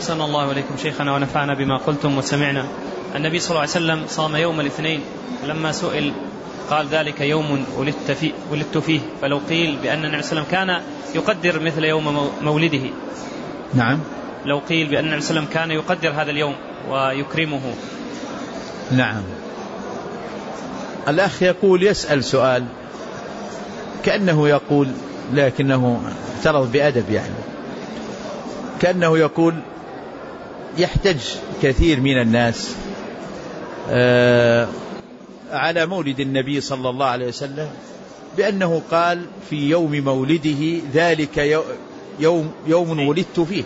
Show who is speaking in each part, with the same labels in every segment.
Speaker 1: أحسن الله إليكم شيخنا ونفعنا بما قلتم وسمعنا. النبي صلى الله عليه وسلم صام يوم الاثنين، لما سئل قال ذلك يوم ولدت فيه، فلو قيل بأن النبي صلى الله عليه وسلم كان يقدر مثل يوم مولده.
Speaker 2: نعم.
Speaker 1: لو قيل بأن النبي صلى الله عليه وسلم كان يقدر هذا اليوم ويكرمه.
Speaker 2: نعم. الأخ يقول يسأل سؤال كأنه يقول، لكنه اعترض بأدب، يعني كأنه يقول يحتج كثير من الناس على مولد النبي صلى الله عليه وسلم بأنه قال في يوم مولده ذلك يوم ولدت فيه،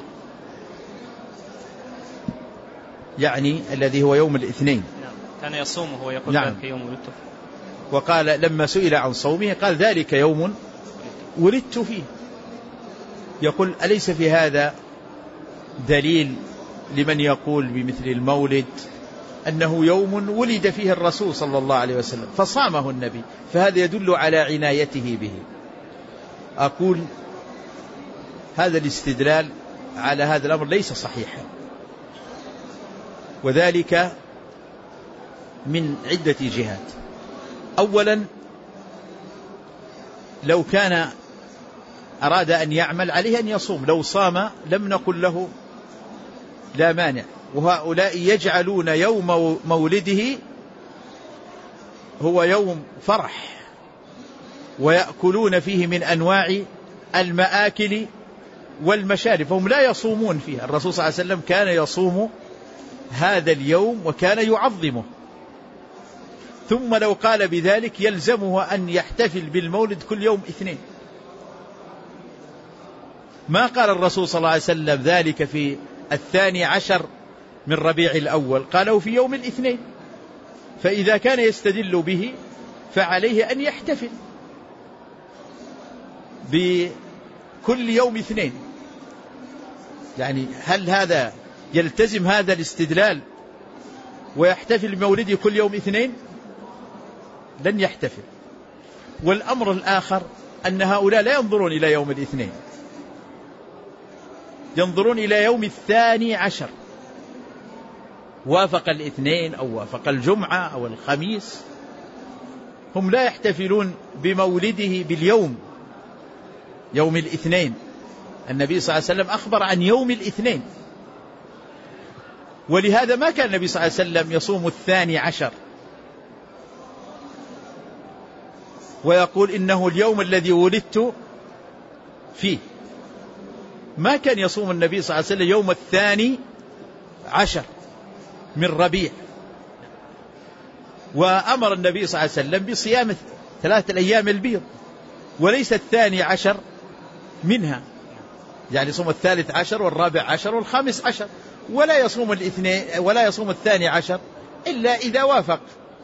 Speaker 2: يعني الذي هو يوم الاثنين.
Speaker 1: كان يصومه ويقول
Speaker 2: نعم.
Speaker 1: ذلك يوم ولدت فيه.
Speaker 2: وقال لما سئل عن صومه قال ذلك يوم ولدت فيه. يقول أليس في هذا دليل لمن يقول بمثل المولد أنه يوم ولد فيه الرسول صلى الله عليه وسلم فصامه النبي، فهذا يدل على عنايته به. أقول هذا الاستدلال على هذا الأمر ليس صحيحا، وذلك من عدة جهات. أولا، لو كان أراد أن يعمل عليه أن يصوم، لو صام لم نقل له لا مانع. وهؤلاء يجعلون يوم مولده هو يوم فرح ويأكلون فيه من أنواع المآكل والمشارب، فهم لا يصومون فيه. الرسول صلى الله عليه وسلم كان يصوم هذا اليوم وكان يعظمه. ثم لو قال بذلك يلزمه أن يحتفل بالمولد كل يوم اثنين. ما قال الرسول صلى الله عليه وسلم ذلك في 12 من ربيع الأول، قاله في يوم الاثنين. فإذا كان يستدل به فعليه أن يحتفل بكل يوم اثنين. يعني هل هذا يلتزم هذا الاستدلال ويحتفل بمولده كل يوم اثنين؟ لن يحتفل. والأمر الآخر أن هؤلاء لا ينظرون إلى يوم الاثنين، ينظرون إلى يوم 12، وافق الاثنين أو وافق الجمعة أو الخميس. هم لا يحتفلون بمولده باليوم يوم الاثنين. النبي صلى الله عليه وسلم أخبر عن يوم الاثنين، ولهذا ما كان النبي صلى الله عليه وسلم يصوم 12 ويقول إنه اليوم الذي ولدت فيه. ما كان يصوم النبي صلى الله عليه وسلم يوم 12 من ربيع. وأمر النبي صلى الله عليه وسلم بصيام 3 الأيام البيض وليس 12 منها، يعني يصوم 13 والرابع-عشر والخامس-عشر، ولا يصوم الاثنين ولا يصوم 12 إلا إذا وافق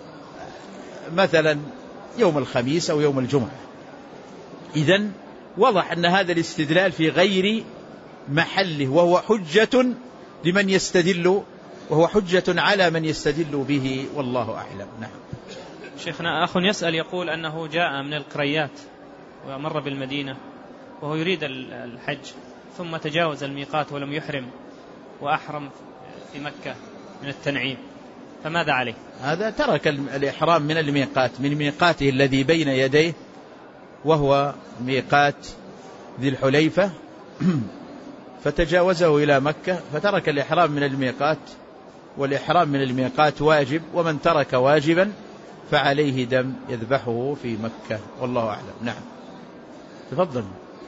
Speaker 2: مثلا يوم الخميس أو يوم الجمعة. إذن وضح أن هذا الاستدلال في غير محله، وهو حجة لمن يستدل، وهو حجة على من يستدل به، والله أعلم. نعم.
Speaker 1: شيخنا، أخ يسأل يقول أنه جاء من القريات ومر بالمدينة وهو يريد الحج، ثم تجاوز الميقات ولم يحرم وأحرم في مكة من التنعيم، فماذا عليه؟
Speaker 2: هذا ترك الإحرام من الميقات، من ميقاته الذي بين يديه وهو ميقات ذي الحليفة، فتجاوزه إلى مكة فترك الإحرام من الميقات، والإحرام من الميقات واجب، ومن ترك واجبا فعليه دم يذبحه في مكة، والله أعلم. نعم. تفضل.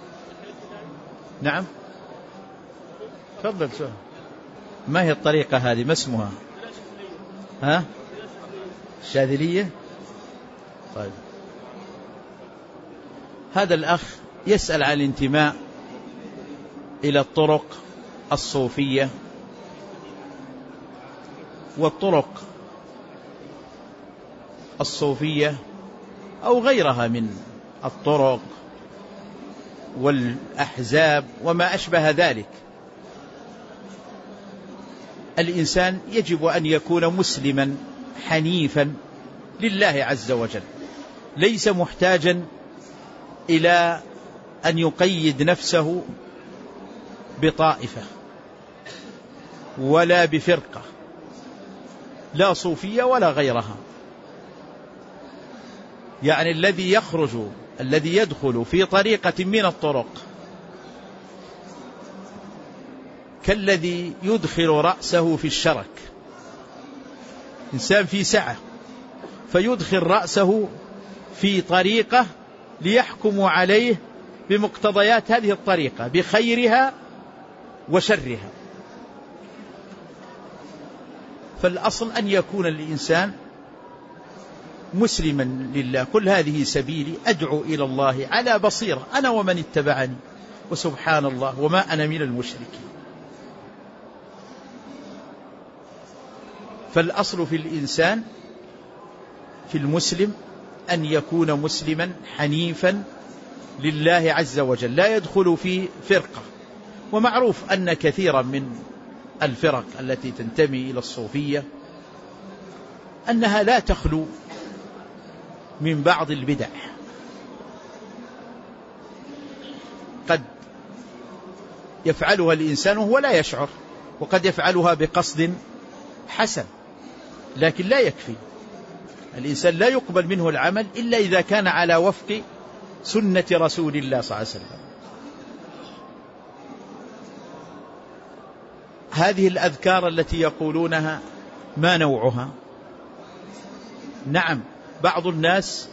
Speaker 2: نعم. تفضل. سؤال. ما هي الطريقة هذه؟ ما اسمها؟ ها؟ الشاذلية. طيب. هذا الأخ يسأل عن الانتماء إلى الطرق الصوفية والطرق الصوفية أو غيرها من الطرق والأحزاب وما أشبه ذلك. الإنسان يجب أن يكون مسلما حنيفا لله عز وجل، ليس محتاجا إلى أن يقيد نفسه بطائفة، ولا بفرقة، لا صوفية ولا غيرها. يعني الذي يدخل في طريقة من الطرق كالذي يدخل رأسه في الشرك. إنسان في سعة فيدخل رأسه في طريقة ليحكموا عليه بمقتضيات هذه الطريقة بخيرها وشرها. فالأصل أن يكون الإنسان مسلما لله. كل هذه سبيلي أدعو إلى الله على بصيرة أنا ومن اتبعني، وسبحان الله وما أنا من المشركين. فالأصل في الإنسان في المسلم أن يكون مسلما حنيفا لله عز وجل، لا يدخل في فرقة. ومعروف أن كثيرا من الفرق التي تنتمي إلى الصوفية أنها لا تخلو من بعض البدع، قد يفعلها الإنسان وهو لا يشعر، وقد يفعلها بقصد حسن، لكن لا يكفي. الإنسان لا يقبل منه العمل إلا إذا كان على وفق سنة رسول الله صلى الله عليه وسلم. هذه الأذكار التي يقولونها ما نوعها؟ نعم، بعض الناس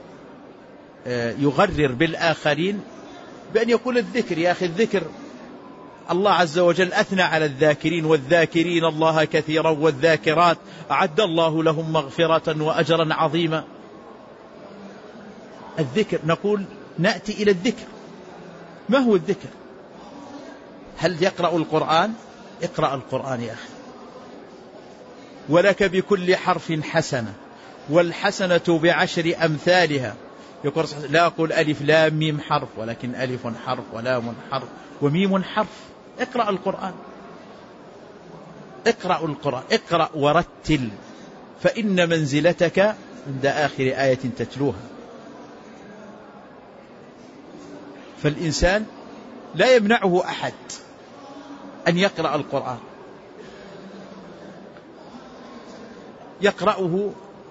Speaker 2: يغرر بالآخرين بأن يقول الذكر. يا أخي الذكر الله عز وجل أثنى على الذاكرين، والذاكرين الله كثيرا والذاكرات أعد الله لهم مغفرة وأجرا عظيما. الذكر نقول نأتي إلى الذكر. ما هو الذكر؟ هل يقرأ القرآن؟ اقرأ القرآن يا أخي. ولك بكل حرف حسنة والحسنة بعشر أمثالها. يقول لا أقول ألف لام ميم حرف، ولكن ألف حرف ولام حرف وميم حرف. اقرأ القرآن، اقرأ القرآن، اقرأ ورتل، فإن منزلتك عند آخر آية تتلوها. فالإنسان لا يمنعه أحد أن يقرأ القرآن، يقرأه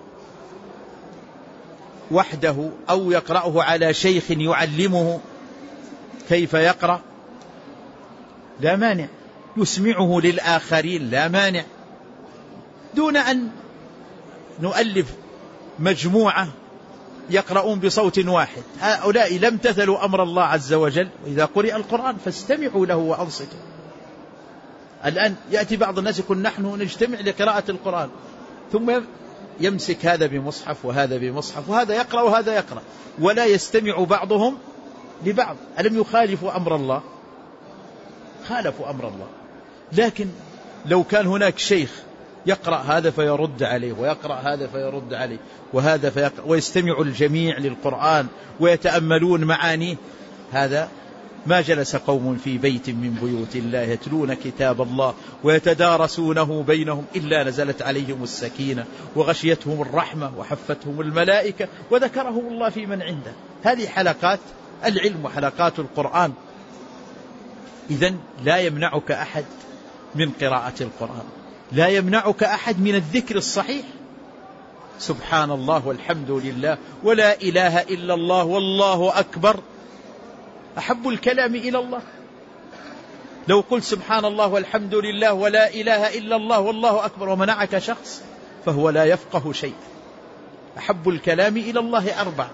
Speaker 2: وحده أو يقرأه على شيخ يعلمه كيف يقرأ، لا مانع. يسمعه للآخرين، لا مانع، دون أن نؤلف مجموعة يقرؤون بصوت واحد. هؤلاء لم تثلوا أمر الله عز وجل. وإذا قرئ القرآن فاستمعوا له وأنصتوا. الآن يأتي بعض الناس يقول نحن نجتمع لقراءة القرآن، ثم يمسك هذا بمصحف وهذا بمصحف، وهذا يقرأ وهذا يقرأ، ولا يستمع بعضهم لبعض. ألم يخالفوا أمر الله؟ خالفوا أمر الله. لكن لو كان هناك شيخ يقرأ هذا فيرد عليه، ويقرأ هذا فيرد عليه، وهذا فيقرأ، ويستمع الجميع للقرآن ويتأملون معانيه، هذا ما جلس قوم في بيت من بيوت الله يتلون كتاب الله ويتدارسونه بينهم إلا نزلت عليهم السكينة وغشيتهم الرحمة وحفتهم الملائكة وذكرهم الله في من عنده. هذه حلقات العلم وحلقات القرآن. إذن لا يمنعك أحد من قراءة القرآن، لا يمنعك أحد من الذكر الصحيح. سبحان الله والحمد لله ولا إله إلا الله والله أكبر أحب الكلام إلى الله. لو قلت سبحان الله والحمد لله ولا إله إلا الله والله أكبر ومنعك شخص فهو لا يفقه شيء. أحب الكلام إلى الله 4.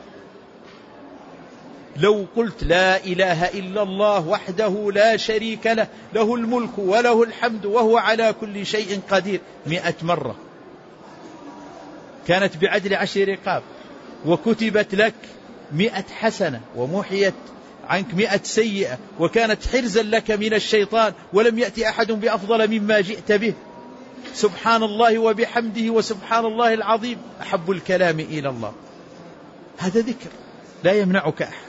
Speaker 2: لو قلت لا إله إلا الله وحده لا شريك له له الملك وله الحمد وهو على كل شيء قدير 100 مرة كانت بعدل 10 رقاب، وكتبت لك 100 حسنة، ومحيت عنك 100 سيئة، وكانت حرزا لك من الشيطان، ولم يأتي أحد بأفضل مما جئت به. سبحان الله وبحمده وسبحان الله العظيم أحب الكلام إلى الله. هذا ذكر لا يمنعك أحد.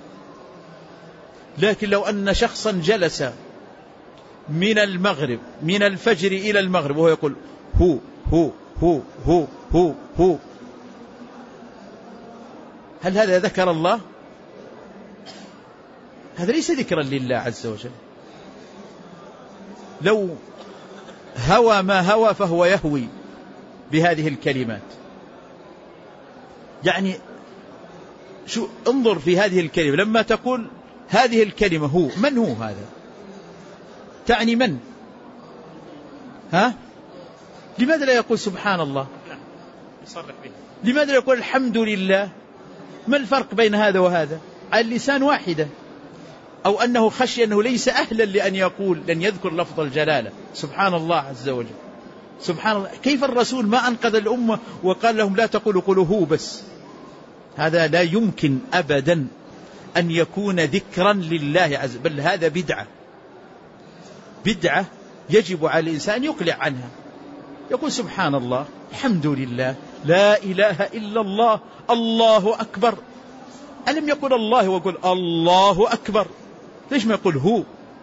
Speaker 2: لكن لو أن شخصا جلس من المغرب من الفجر إلى المغرب وهو يقول هو هو هو هو هو هو، هل هذا ذكر الله؟ هذا ليس ذكرا لله عز وجل. لو هوى ما هوى فهو يهوي بهذه الكلمات. يعني شو انظر في هذه الكلمة، لما تقول هذه الكلمة هو، من هو هذا؟ تعني من؟ لماذا لا يقول سبحان الله؟ لماذا لا يقول الحمد لله؟ ما الفرق بين هذا وهذا؟ على اللسان واحدة. أو أنه خشي أنه ليس أهلا لأن يقول، لن يذكر لفظ الجلالة سبحان الله عز وجل. سبحان الله، كيف الرسول ما أنقذ الأمة وقال لهم لا تقولوا قولوا هو بس؟ هذا لا يمكن أبدا أن يكون ذكرا لله عز وجل، بل هذا بدعة يجب على الإنسان يقلع عنها. يقول سبحان الله، الحمد لله، لا إله إلا الله، الله أكبر. ألم يقول الله ويقول الله أكبر؟ ليش ما يقول هو؟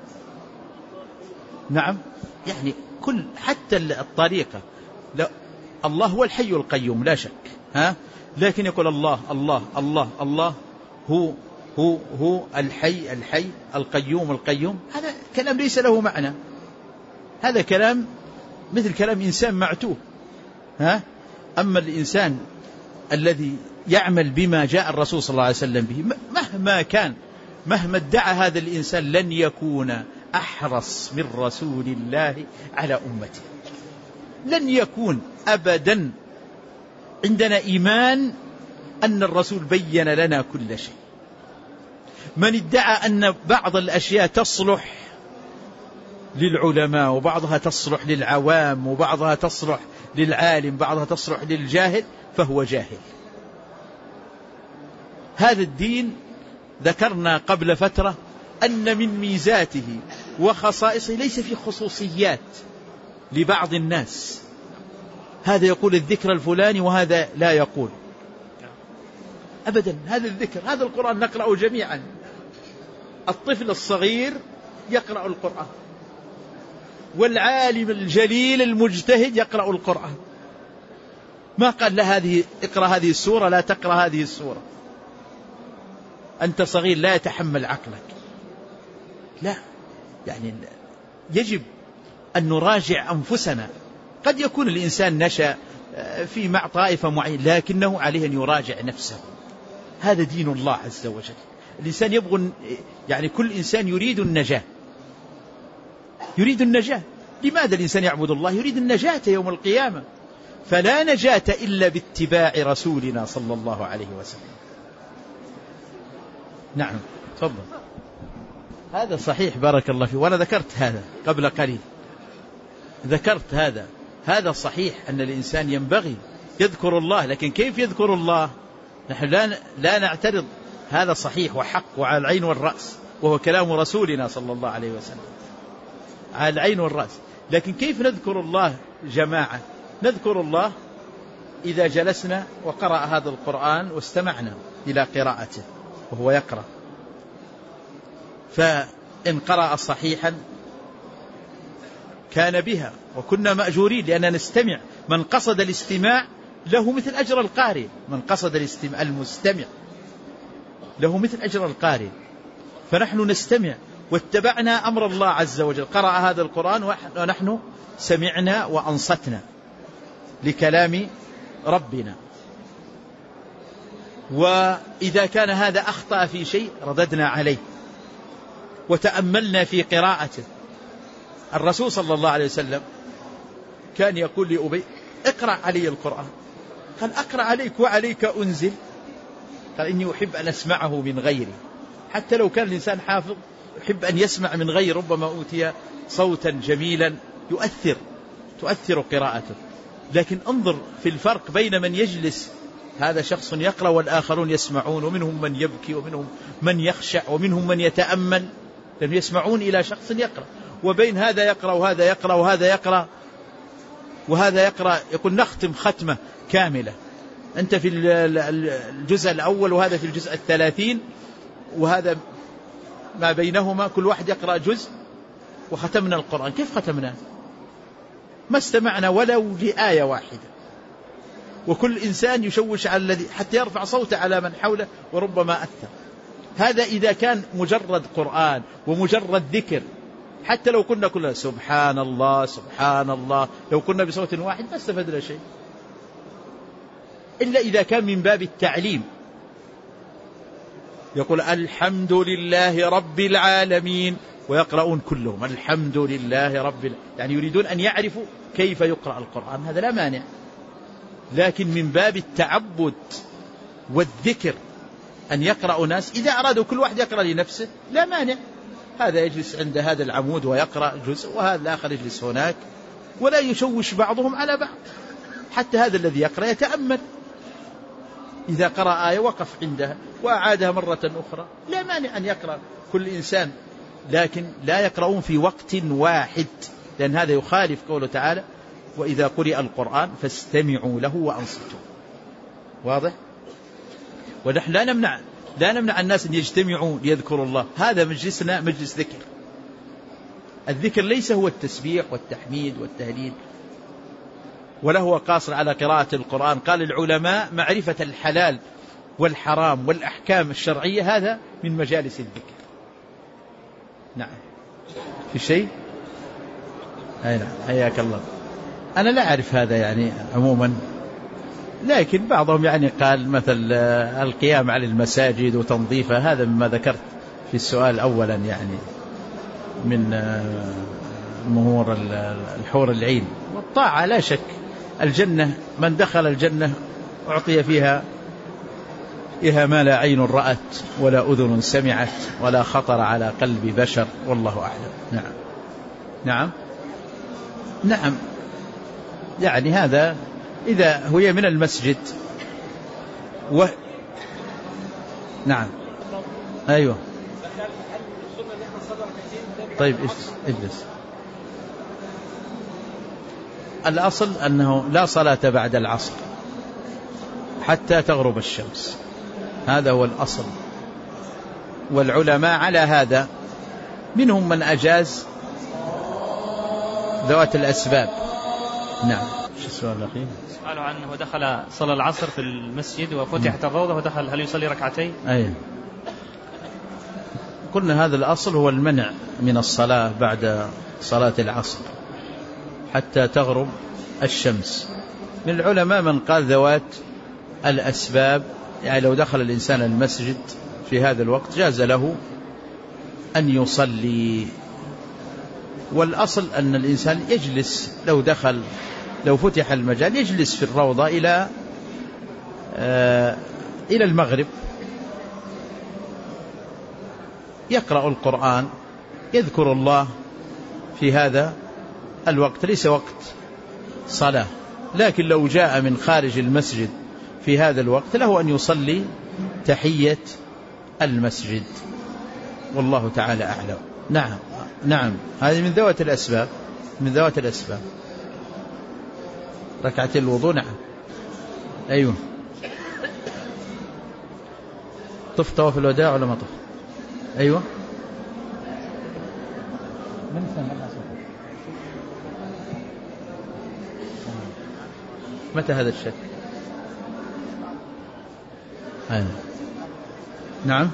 Speaker 2: نعم، يعني حتى الطريقة، لا، الله هو الحي القيوم لا شك، لكن يقول الله الله الله الله، هو الحي القيوم. هذا كلام ليس له معنى، هذا كلام مثل كلام إنسان معتوه. أما الإنسان الذي يعمل بما جاء الرسول صلى الله عليه وسلم به مهما كان، مهما ادعى هذا الإنسان، لن يكون أحرص من رسول الله على أمته، لن يكون أبدا. عندنا إيمان أن الرسول بين لنا كل شيء. من ادعى أن بعض الأشياء تصلح للعلماء وبعضها تصلح للعوام وبعضها تصلح للعالم بعضها تصلح للجاهل فهو جاهل. هذا الدين ذكرنا قبل فترة أن من ميزاته وخصائصه ليس في خصوصيات لبعض الناس، هذا يقول الذكر الفلاني وهذا لا يقول أبدا. هذا الذكر، هذا القرآن نقرأه جميعا، الطفل الصغير يقرأ القرآن، والعالم الجليل المجتهد يقرأ القرآن. ما قال له هذه اقرأ هذه السورة لا تقرأ هذه السورة، أنت صغير لا يتحمل عقلك. لا، يعني يجب أن نراجع أنفسنا. قد يكون الإنسان نشأ في مع طائفة معينة، لكنه عليه أن يراجع نفسه. هذا دين الله عز وجل. الإنسان يبغى، يعني كل إنسان يريد النجاة، يريد النجاة. لماذا الإنسان يعبد الله؟ يريد النجاة يوم القيامة، فلا نجاة إلا باتباع رسولنا صلى الله عليه وسلم. نعم، تفضل. هذا صحيح، بارك الله فيه، وأنا ذكرت هذا قبل قليل، ذكرت هذا صحيح أن الإنسان ينبغي يذكر الله، لكن كيف يذكر الله؟ نحن لا نعترض، هذا صحيح وحق وعلى العين والرأس، وهو كلام رسولنا صلى الله عليه وسلم على العين والرأس. لكن كيف نذكر الله جماعة؟ نذكر الله إذا جلسنا وقرأ هذا القرآن واستمعنا إلى قراءته وهو يقرأ، فإن قرأ صحيحا كان بها وكنا مأجورين لأننا نستمع. من قصد الاستماع له مثل أجر القارئ، من قصد الاستماع المستمع له مثل أجر القارئ. فنحن نستمع واتبعنا أمر الله عز وجل، قرأ هذا القرآن ونحن سمعنا وأنصتنا لكلام ربنا. وإذا كان هذا أخطأ في شيء رددنا عليه وتأملنا في قراءته. الرسول صلى الله عليه وسلم كان يقول لأبي اقرأ علي القرآن، قال أقرأ عليك وعليك أنزل، قال إني أحب أن أسمعه من غيري. حتى لو كان الإنسان حافظ يحب أن يسمع من غير، ربما أوتي صوتا جميلا تؤثر قراءته. لكن انظر في الفرق بين من يجلس، هذا شخص يقرأ والآخرون يسمعون، ومنهم من يبكي ومنهم من يخشع ومنهم من يتأمل، لأنهم يسمعون إلى شخص يقرأ، وبين هذا يقرأ وهذا يقرأ وهذا يقرأ وهذا يقرأ، يقول نختم ختمة كاملة، أنت في الجزء الأول وهذا في الجزء 30 وهذا ما بينهما كل واحد يقرأ جزء وختمنا القرآن. كيف ختمنا؟ ما استمعنا ولو لآية واحدة، وكل إنسان يشوش على الذي حتى يرفع صوته على من حوله وربما أثر. هذا إذا كان مجرد قرآن ومجرد ذكر، حتى لو كنا كلنا سبحان الله سبحان الله، لو كنا بصوت واحد ما استفدنا شيء، إلا إذا كان من باب التعليم. يقول الحمد لله رب العالمين، ويقرؤون كلهم الحمد لله رب العالمين، يعني يريدون أن يعرفوا كيف يقرأ القرآن، هذا لا مانع. لكن من باب التعبد والذكر أن يقرأ ناس، إذا أرادوا كل واحد يقرأ لنفسه لا مانع، هذا يجلس عند هذا العمود ويقرأ جزء، وهذا الآخر يجلس هناك، ولا يشوش بعضهم على بعض. حتى هذا الذي يقرأ يتأمل، إذا قرأ آية وقف عندها وأعادها مرة أخرى، لا مانع أن يقرأ كل إنسان، لكن لا يقرؤون في وقت واحد، لأن هذا يخالف قوله تعالى وإذا قرئ القرآن فاستمعوا له وأنصتوا. واضح؟ ونحن لا نمنع الناس أن يجتمعوا ليذكروا الله، هذا مجلسنا مجلس ذكر. الذكر ليس هو التسبيح والتحميد والتهليل، ولا هو قاصر على قراءة القرآن. قال العلماء معرفة الحلال والحرام والأحكام الشرعية هذا من مجالس الذكر. نعم. في شيء؟ أي نعم، حياك الله. أنا لا أعرف هذا يعني عموما، لكن بعضهم يعني قال مثل القيام على المساجد وتنظيفها، هذا مما ذكرت في السؤال أولا، يعني من مهور الحور العين. والطاعة لا شك، الجنة من دخل الجنة أعطي فيها ما لا عين رأت ولا أذن سمعت ولا خطر على قلب بشر، والله أعلم. نعم نعم نعم، يعني هذا إذا هي من المسجد نعم أيوه. طيب اجلس. الأصل أنه لا صلاة بعد العصر حتى تغرب الشمس، هذا هو الأصل. والعلماء على هذا، منهم من أجاز ذوات الأسباب. نعم. شو السؤال الأخير؟
Speaker 1: سؤاله عنه دخل صلى العصر في المسجد وفتحت الروضة ودخل، هل يصلي ركعتين؟
Speaker 2: أي، قلنا هذا الأصل هو المنع من الصلاة بعد صلاة العصر حتى تغرب الشمس. من العلماء من قال ذوات الأسباب، يعني لو دخل الإنسان المسجد في هذا الوقت جاز له أن يصلي. والأصل أن الإنسان يجلس، لو فتح المجال يجلس في الروضة إلى المغرب، يقرأ القرآن يذكر الله في هذا الوقت، ليس وقت صلاة. لكن لو جاء من خارج المسجد في هذا الوقت له أن يصلي تحية المسجد، والله تعالى أعلم. نعم نعم، هذه من ذوات الأسباب، من ذوات الأسباب. ركعتين الوضوء. نعم أيوه. طفت طواف الوداع ولا ما طفت؟ أيوه. متى هذا الشك؟ نعم.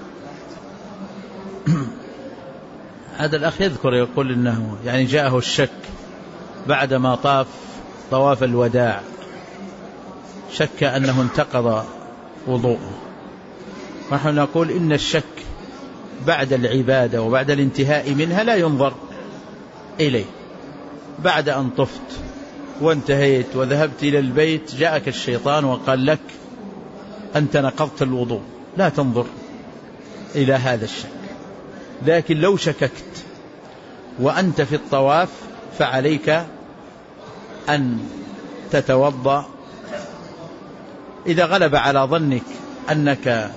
Speaker 2: هذا الأخ يذكر يقول إنه يعني جاءه الشك بعدما طاف طواف الوداع، شك أنه انتقض وضوءه. ونحن نقول إن الشك بعد العبادة وبعد الانتهاء منها لا ينظر إليه. بعد أن طفت وانتهيت وذهبت إلى البيت جاءك الشيطان وقال لك أنت نقضت الوضوء، لا تنظر إلى هذا الشك. لكن لو شككت وأنت في الطواف فعليك أن تتوضأ. إذا غلب على ظنك أنك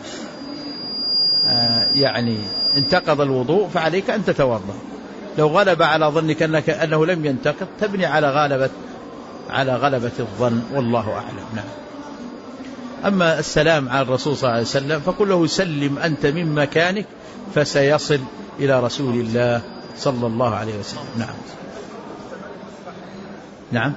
Speaker 2: يعني انتقض الوضوء فعليك أن تتوضأ. لو غلب على ظنك أنه لم ينتقض تبني على غلبة الظن، والله أعلم. نعم. أما السلام على الرسول صلى الله عليه وسلم فقل له سلم أنت من مكانك فسيصل إلى رسول الله صلى الله عليه وسلم. نعم نعم.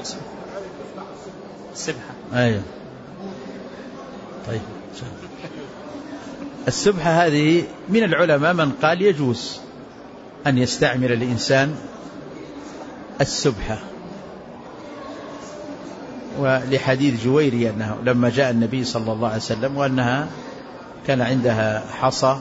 Speaker 1: السبحة.
Speaker 2: أيوة. طيب، السبحة هذه من العلماء من قال يجوز أن يستعمل الإنسان السبحة. ولحديث جويرية أنه لما جاء النبي صلى الله عليه وسلم وأنها كان عندها حصى،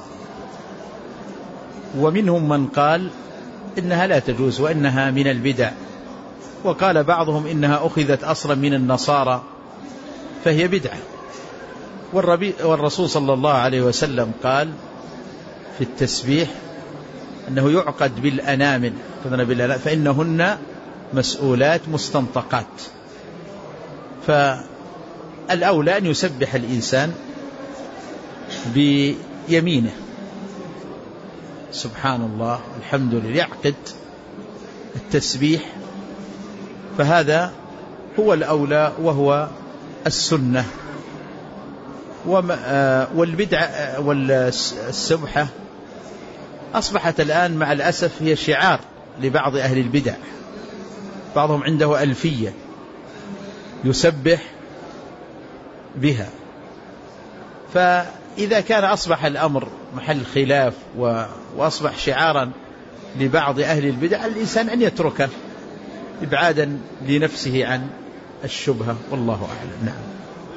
Speaker 2: ومنهم من قال إنها لا تجوز وإنها من البدع، وقال بعضهم إنها أخذت أصلا من النصارى فهي بدعة. والرسول صلى الله عليه وسلم قال في التسبيح أنه يعقد بالأنامل فإنهن مسؤولات مستنطقات. فالأولى أن يسبح الإنسان بيمينه سبحان الله الحمد لله، يعقد التسبيح، فهذا هو الأولى وهو السنة. والبدع والسبحة أصبحت الآن مع الأسف هي شعار لبعض أهل البدع، بعضهم عنده ألفية يسبح بها. فإذا كان أصبح الأمر محل خلاف وأصبح شعارا لبعض أهل البدع، الإنسان أن يتركه إبعادا لنفسه عن الشبهة، والله أعلم. نعم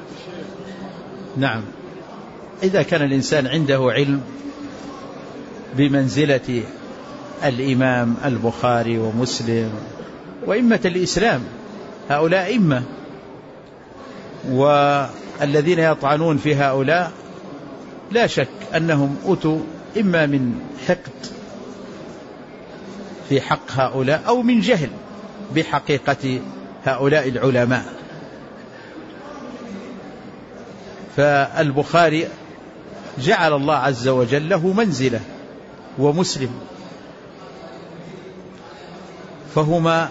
Speaker 2: نعم، إذا كان الإنسان عنده علم بمنزلة الإمام البخاري ومسلم وإمة الإسلام، هؤلاء إمة، والذين يطعنون في هؤلاء لا شك أنهم أتوا إما من حقد في حق هؤلاء أو من جهل بحقيقة هؤلاء العلماء. فالبخاري جعل الله عز وجل له منزلة، ومسلم، فهما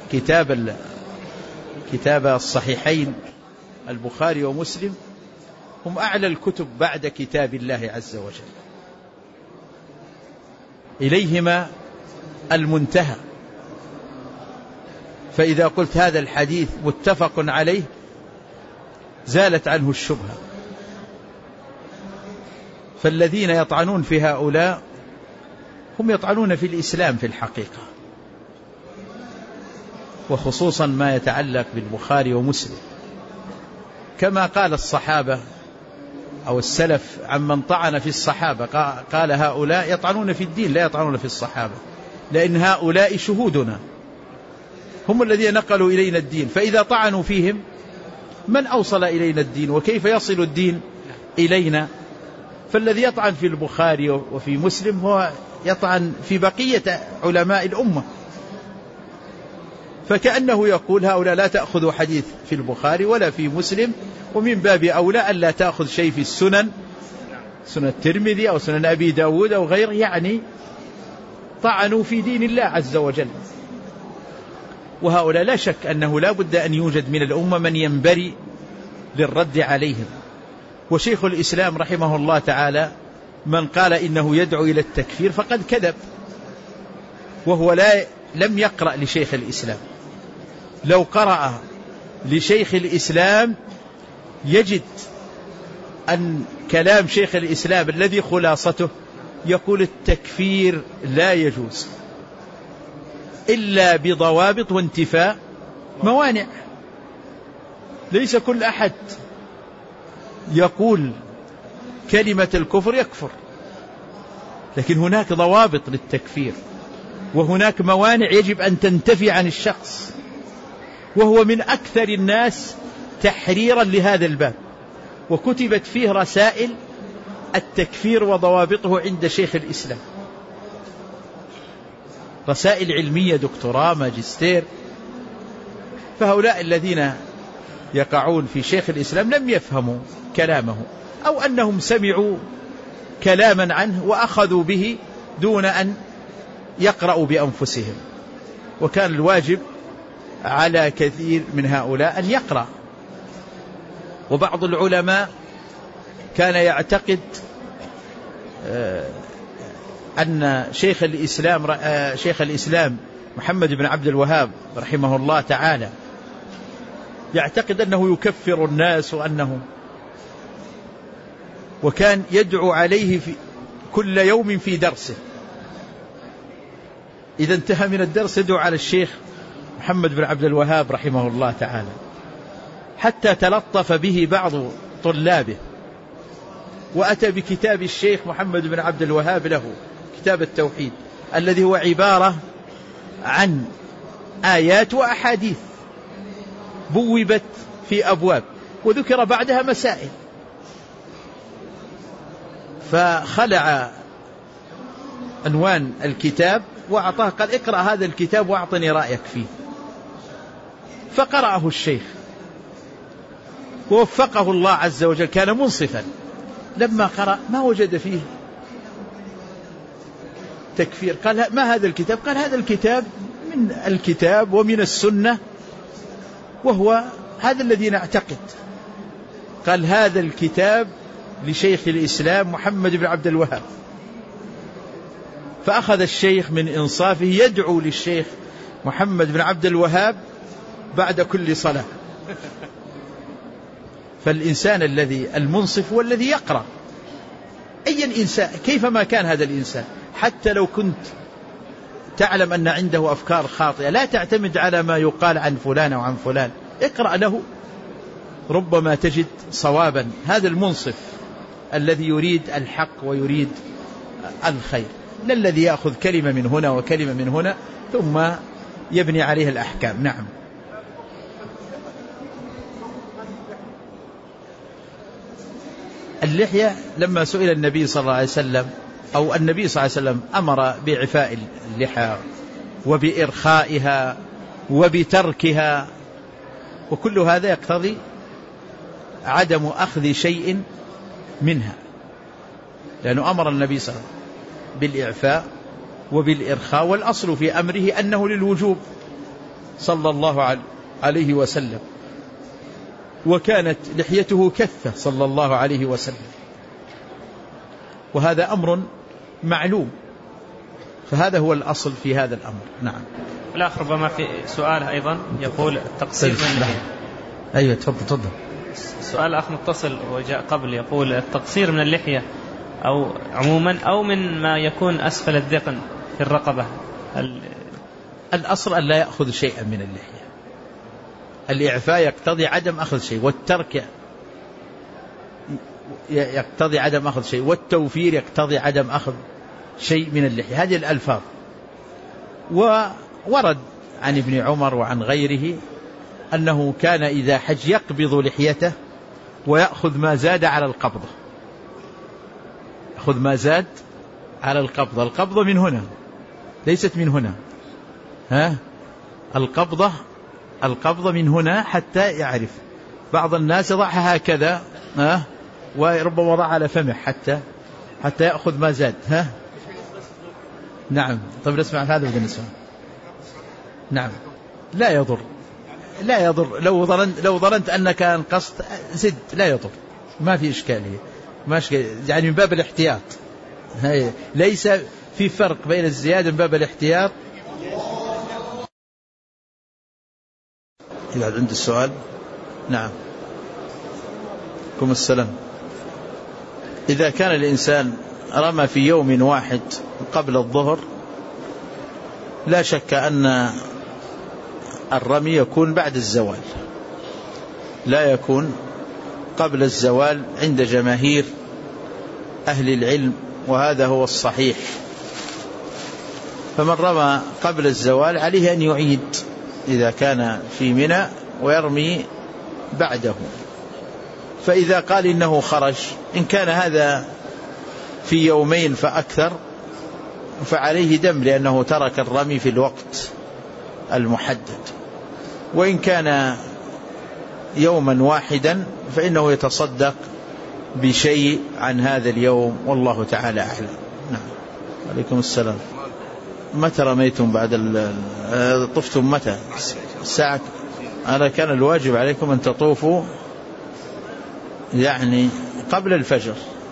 Speaker 2: كتاب الصحيحين البخاري ومسلم هم أعلى الكتب بعد كتاب الله عز وجل، إليهما المنتهى. فإذا قلت هذا الحديث متفق عليه زالت عنه الشبهة. فالذين يطعنون في هؤلاء هم يطعنون في الإسلام في الحقيقة، وخصوصا ما يتعلق بالبخاري ومسلم، كما قال الصحابة أو السلف عمن طعن في الصحابة، قال هؤلاء يطعنون في الدين لا يطعنون في الصحابة، لأن هؤلاء شهودنا، هم الذين نقلوا إلينا الدين، فإذا طعنوا فيهم من أوصل إلينا الدين وكيف يصل الدين إلينا؟ فالذي يطعن في البخاري وفي مسلم هو يطعن في بقية علماء الأمة، فكأنه يقول هؤلاء لا تأخذوا حديث في البخاري ولا في مسلم، ومن باب أولى أن لا تأخذ شيء في السنن، سنن الترمذي أو سنن أبي داود أو غيره، يعني طعنوا في دين الله عز وجل. وهؤلاء لا شك أنه لا بد أن يوجد من الأمة من ينبري للرد عليهم. وشيخ الإسلام رحمه الله تعالى من قال إنه يدعو إلى التكفير فقد كذب، وهو لم يقرأ لشيخ الإسلام. لو قرأ لشيخ الإسلام يجد أن كلام شيخ الإسلام الذي خلاصته يقول التكفير لا يجوز إلا بضوابط وانتفاء موانع. ليس كل أحد يقول كلمة الكفر يكفر، لكن هناك ضوابط للتكفير، وهناك موانع يجب أن تنتفي عن الشخص، وهو من أكثر الناس تحريرا لهذا الباب، وكتبت فيه رسائل التكفير وضوابطه عند شيخ الإسلام، رسائل علمية، دكتوراه، ماجستير. فهؤلاء الذين يقعون في شيخ الإسلام لم يفهموا كلامه، أو أنهم سمعوا كلاما عنه وأخذوا به دون أن يقرأوا بأنفسهم، وكان الواجب على كثير من هؤلاء أن يقرأ. وبعض العلماء كان يعتقد أن شيخ الإسلام محمد بن عبد الوهاب رحمه الله تعالى يعتقد أنه يكفر الناس، وكان يدعو عليه في كل يوم في درسه، إذا انتهى من الدرس يدعو على الشيخ محمد بن عبد الوهاب رحمه الله تعالى، حتى تلطف به بعض طلابه وأتى بكتاب الشيخ محمد بن عبد الوهاب له، كتاب التوحيد، الذي هو عبارة عن آيات وأحاديث بوبت في أبواب وذكر بعدها مسائل. فخلع عنوان الكتاب وأعطاه، قال اقرأ هذا الكتاب وأعطني رأيك فيه. فقرأه الشيخ ووفقه الله عز وجل، كان منصفا. لما قرأ ما وجد فيه تكفير. قال ما هذا الكتاب؟ قال هذا الكتاب من الكتاب ومن السنة، وهو هذا الذي نعتقد. قال هذا الكتاب لشيخ الإسلام محمد بن عبد الوهاب. فأخذ الشيخ من إنصافه يدعو للشيخ محمد بن عبد الوهاب بعد كل صلاة. فالإنسان الذي المنصف هو الذي يقرأ، أي إنسان كيفما كان هذا الإنسان، حتى لو كنت تعلم أن عنده أفكار خاطئة لا تعتمد على ما يقال عن فلان أو عن فلان، اقرأ له ربما تجد صوابا. هذا المنصف الذي يريد الحق ويريد الخير، لا الذي يأخذ كلمة من هنا وكلمة من هنا ثم يبني عليها الأحكام. نعم. اللحية لما سئل النبي صلى الله عليه وسلم، أو النبي صلى الله عليه وسلم أمر بإعفاء اللحى وبإرخائها وبتركها، وكل هذا يقتضي عدم أخذ شيء منها، لأنه أمر النبي صلى الله عليه وسلم بالإعفاء وبالإرخاء، والأصل في أمره أنه للوجوب صلى الله عليه وسلم. وكانت لحيته كثة صلى الله عليه وسلم، وهذا أمر معلوم، فهذا هو الأصل في هذا الأمر. نعم.
Speaker 1: الآخر ربما في سؤال أيضا يقول التقصير من اللحية.
Speaker 2: أيوة تفضل.
Speaker 1: سؤال أخ متصل وجاء قبل يقول التقصير من اللحية أو عموما أو من ما يكون أسفل الذقن في الرقبة.
Speaker 2: الأصل أن لا يأخذ شيئا من اللحية. الإعفاء يقتضي عدم أخذ شيء، والترك يقتضي عدم أخذ شيء، والتوفير يقتضي عدم أخذ شيء من اللحية. هذه الألفاظ. وورد عن ابن عمر وعن غيره أنه كان إذا حج يقبض لحيته ويأخذ ما زاد على القبضة، يأخذ ما زاد على القبضة. القبضة من هنا ليست من هنا، القبضة من هنا حتى يعرف. بعض الناس يضعها هكذا وربما وضعها على فمه حتى يأخذ ما زاد. نعم. طيب نسمع هذا بدنا نسمع. نعم. لا يضر لو ظننت أنك انقصت زد، لا يضر، ما في إشكالية، يعني من باب الاحتياط. ليس في فرق بين الزيادة من باب الاحتياط. إذا عند السؤال. نعم. عليكم السلام. إذا كان الإنسان رمى في يوم واحد قبل الظهر، لا شك أن الرمي يكون بعد الزوال، لا يكون قبل الزوال عند جماهير أهل العلم، وهذا هو الصحيح. فمن رمى قبل الزوال عليه أن يعيد إذا كان في منى ويرمي بعده. فإذا قال إنه خرج، إن كان هذا في يومين فأكثر فعليه دم، لأنه ترك الرمي في الوقت المحدد. وإن كان يوما واحدا فإنه يتصدق بشيء عن هذا اليوم، والله تعالى أعلم. نعم. عليكم السلام. متى رميتم بعد طفتم متى؟ الساعة. أنا كان الواجب عليكم أن تطوفوا يعني قبل الفجر،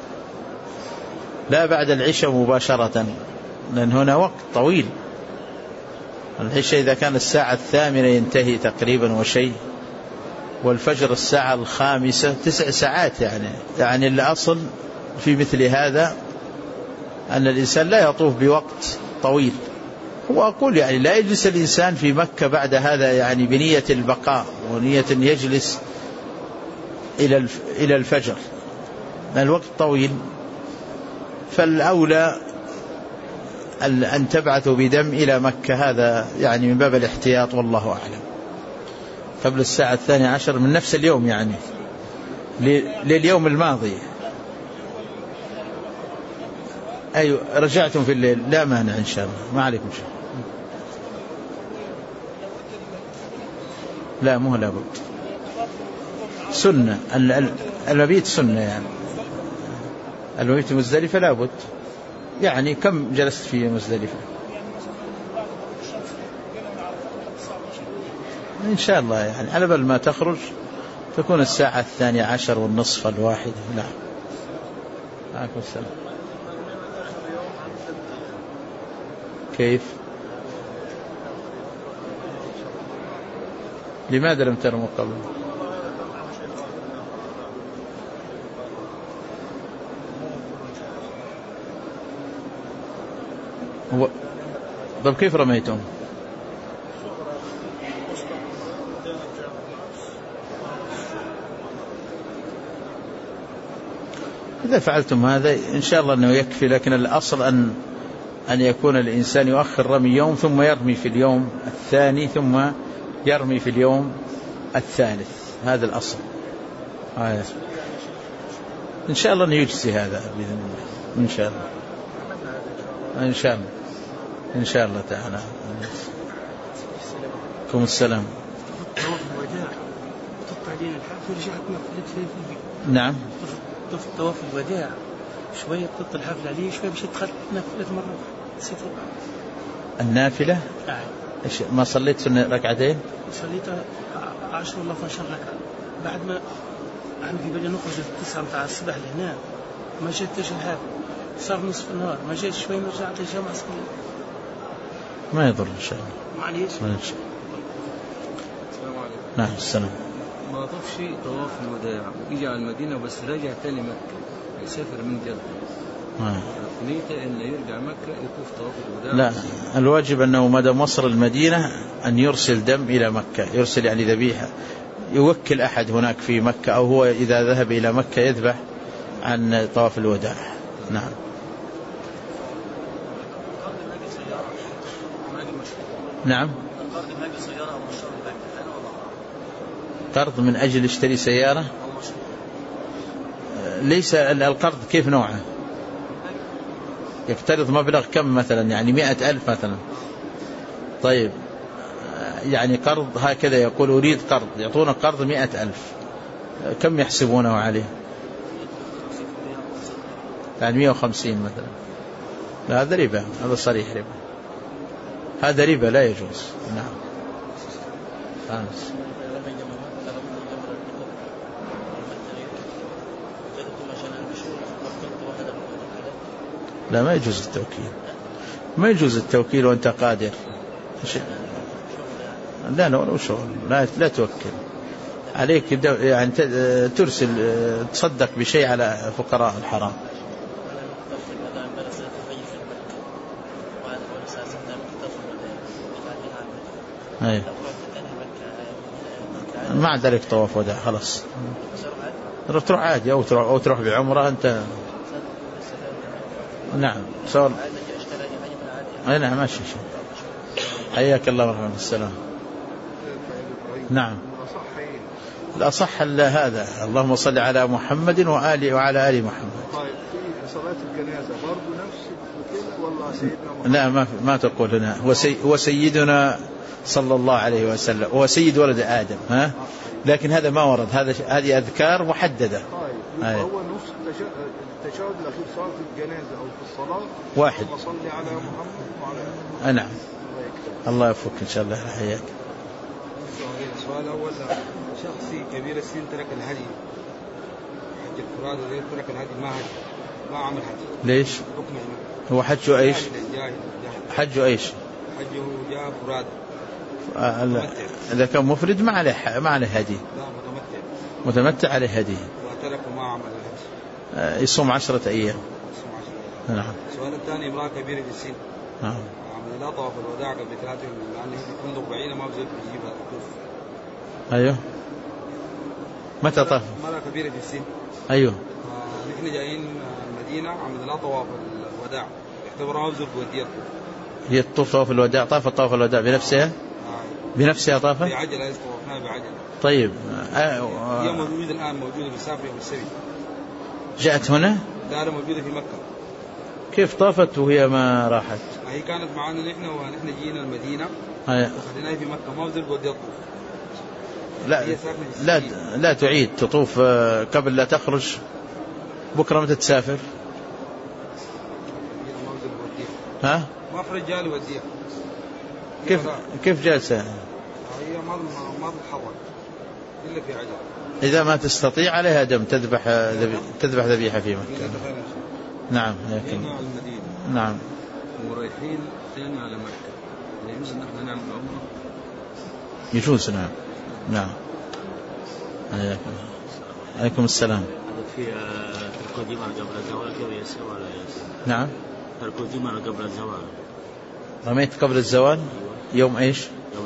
Speaker 2: لا بعد العشاء مباشرة، لأن هنا وقت طويل. العشاء إذا كان الساعة 8 ينتهي تقريبا وشيء، والفجر الساعة 5، 9 ساعات. يعني الأصل في مثل هذا أن الإنسان لا يطوف بوقت طويل، وأقول يعني لا يجلس الإنسان في مكة بعد هذا يعني بنية البقاء ونية يجلس إلى الفجر، الوقت طويل، فالأولى أن تبعثوا بدم إلى مكة، هذا يعني من باب الاحتياط، والله أعلم، قبل الساعة 12 من نفس اليوم، يعني لليوم الماضي. أيوة رجعتم في الليل، لا مانع إن شاء الله، ما عليكم شيء. لا مو لابد، سنة المبيت سنة، يعني المبيت مزدلفة لابد. يعني كم جلست في مزدلفة؟ إن شاء الله يعني على بال ما تخرج تكون الساعة 12:30 1. نعم. عليكم السلام. كيف؟ لماذا لم ترموا قبل؟ طب كيف رميتم؟ إذا فعلتم هذا إن شاء الله أنه يكفي، لكن الأصل أن يكون الإنسان يؤخر رمي يوم ثم يرمي في اليوم الثاني ثم يرمي في اليوم الثالث، هذا الأصل. إن شاء الله أن يجزي هذا بإذن الله، إن شاء الله، إن شاء الله، إن شاء الله تعالى. عليكم السلام. نعم.
Speaker 3: في طواف الوداع شوية تطل الحفل عليه شوية مشيت دخلت نافلة مرة نسيت
Speaker 2: النافلة. ما صليت ركعتين؟
Speaker 3: صليت 10 ولا 12 ركعة بعد ما عندي بدي نخرج 9 متاع الصباح لهنا، ما جيتش الحافل، صار نصف النهار، ما جيت شوي ما رجعت الجامعة صليت.
Speaker 2: ما يضر إن شاء الله.
Speaker 3: معليش.
Speaker 2: السلام عليكم. نعم السلام.
Speaker 4: ما طفش طواف الوداع يجي على المدينة بس راجع تاني مكة، يسافر من جدة، نيته إن يرجع مكة يطوف طواف الوداع.
Speaker 2: لا، الواجب أنه مدى وصل المدينة أن يرسل دم إلى مكة، يرسل يعني ذبيحة، يوكل أحد هناك في مكة، أو هو إذا ذهب إلى مكة يذبح عن طواف الوداع. نعم. نعم. قرض من أجل اشتري سيارة؟ ليس القرض كيف نوعه؟ يقترض مبلغ كم مثلا؟ يعني 100,000 مثلا. طيب يعني قرض هكذا يقول أريد قرض، يعطونا قرض 100,000، كم يحسبونه عليه؟ يعني 150 مثلا. لا هذا ربا، هذا صريح ربا، هذا ربا لا يجوز. نعم. لا ما يجوز التوكيل، ما يجوز التوكيل وأنت قادر. لا ولا شغل، لا توكل عليك، يعني ترسل تصدق بشيء على فقراء الحرام. ما عاد عليك طواف وداع خلاص، تروح عادي أو تروح بعمرة أنت. نعم سؤال. نعم ماشي. حياك الله ورحمة السلام. نعم. الأصح هذا، اللهم صل على محمد وعلى آل محمد.
Speaker 5: طيب في صلاة الجنازة برضو نفس كده ولا سيدنا
Speaker 2: محمد؟ لا ما تقول هنا هو سيدنا صلى الله عليه وسلم، هو سيد ولد آدم، ها؟ لكن هذا ما ورد، هذه أذكار محددة.
Speaker 5: طيب هو نص التشهد الأخير صلاة الجنازة أو في الصلاة
Speaker 2: واحد،
Speaker 5: وصلي على محمد وعلى
Speaker 2: نعم. الله يفك إن شاء الله. حياك.
Speaker 6: السؤال الأول، شخصي كبير السن ترك الهدي، حج الفراد وغير ترك الهدي ما عمل حج، ليش؟
Speaker 2: هو حجه ايش؟ حجه ايش؟
Speaker 6: حجه جاء فراد.
Speaker 2: إذا كان مفرد ما عليه هدي.
Speaker 6: لا
Speaker 2: متمتع عليه هدي.
Speaker 6: وترك ما عمل الهدي.
Speaker 2: يصوم 10 أيام.
Speaker 6: نعم. السؤال الثاني، امرأة كبيرة السن.
Speaker 2: نعم.
Speaker 6: لا طواف الوداع قبل 3 يوم لأنه في فندق بعيدة ما بزيد بيجيبها تطوف.
Speaker 2: أيوه. متى طاف؟
Speaker 6: مرة كبيرة في السن.
Speaker 2: أيوه.
Speaker 6: نحن جايين المدينة عملنا لا طواف الوداع اعتبرها مبزر بودية.
Speaker 2: هي الطوف طواف الوداع، طافت طواف الوداع بنفسها؟ بنفسها طافت؟
Speaker 6: بعجلة طوفناها بعجلة.
Speaker 2: طيب.
Speaker 6: هي موجودة الآن موجودة في سافرية والسبي.
Speaker 2: جاءت هنا؟
Speaker 6: لا موجودة في مكة.
Speaker 2: كيف طافت وهي ما راحت؟
Speaker 6: هي كانت معنا نحن ونحن جينا المدينة. وخليناها في مكة ما بزر بودية تطوف.
Speaker 2: لا تعيد تطوف قبل لا تخرج. بكرة متى تسافر؟ ها؟
Speaker 6: ما في رجال يوديها.
Speaker 2: كيف جالسة؟
Speaker 6: هي ما تتحرك إلا في عجل.
Speaker 2: إذا ما تستطيع عليها دم تذبح ذبيحة في مكة. نعم. نعم.
Speaker 4: ورايحين ثاني على مكة. يجوز أن احنا نعمل عمرة؟
Speaker 2: يجوز. نعم. عليكم السلام.
Speaker 7: في القديمة قبل الزوال كيف يسير ولا يسير؟
Speaker 2: نعم.
Speaker 7: القديمة قبل الزوال.
Speaker 2: رميت قبل الزوال؟ يوم ايش؟
Speaker 7: يوم